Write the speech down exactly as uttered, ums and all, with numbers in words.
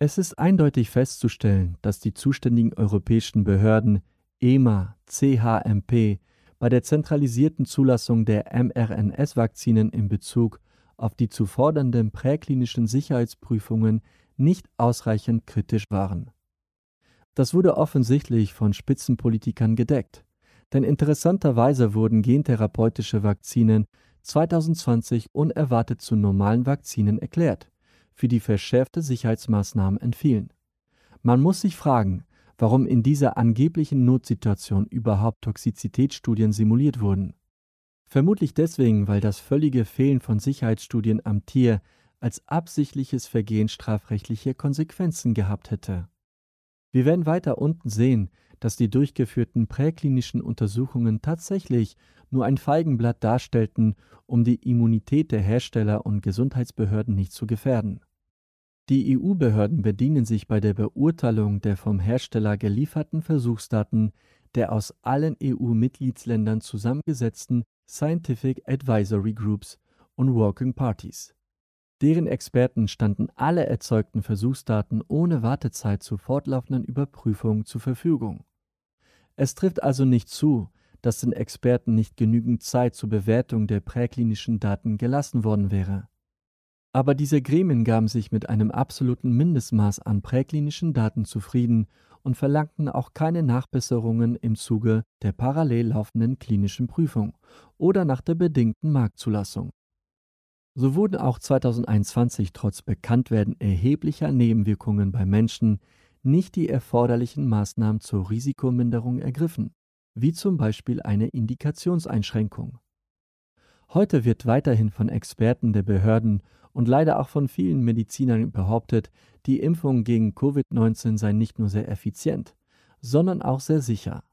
Es ist eindeutig festzustellen, dass die zuständigen europäischen Behörden E M A, C H M P bei der zentralisierten Zulassung der mRNA-Vakzinen in Bezug auf die zu fordernden präklinischen Sicherheitsprüfungen nicht ausreichend kritisch waren. Das wurde offensichtlich von Spitzenpolitikern gedeckt, denn interessanterweise wurden gentherapeutische Vakzinen zwanzig zwanzig unerwartet zu normalen Vakzinen erklärt, für die verschärfte Sicherheitsmaßnahmen entfielen. Man muss sich fragen, warum in dieser angeblichen Notsituation überhaupt Toxizitätsstudien simuliert wurden. Vermutlich deswegen, weil das völlige Fehlen von Sicherheitsstudien am Tier als absichtliches Vergehen strafrechtliche Konsequenzen gehabt hätte. Wir werden weiter unten sehen, dass die durchgeführten präklinischen Untersuchungen tatsächlich nur ein Feigenblatt darstellten, um die Immunität der Hersteller und Gesundheitsbehörden nicht zu gefährden. Die E U-Behörden bedienen sich bei der Beurteilung der vom Hersteller gelieferten Versuchsdaten der aus allen E U-Mitgliedsländern zusammengesetzten Scientific Advisory Groups und Working Parties. Deren Experten standen alle erzeugten Versuchsdaten ohne Wartezeit zur fortlaufenden Überprüfung zur Verfügung. Es trifft also nicht zu, dass den Experten nicht genügend Zeit zur Bewertung der präklinischen Daten gelassen worden wäre. Aber diese Gremien gaben sich mit einem absoluten Mindestmaß an präklinischen Daten zufrieden und verlangten auch keine Nachbesserungen im Zuge der parallel laufenden klinischen Prüfung oder nach der bedingten Marktzulassung. So wurden auch zwanzig einundzwanzig trotz Bekanntwerden erheblicher Nebenwirkungen bei Menschen nicht die erforderlichen Maßnahmen zur Risikominderung ergriffen, wie zum Beispiel eine Indikationseinschränkung. Heute wird weiterhin von Experten der Behörden und leider auch von vielen Medizinern behauptet, die Impfung gegen Covid neunzehn sei nicht nur sehr effizient, sondern auch sehr sicher.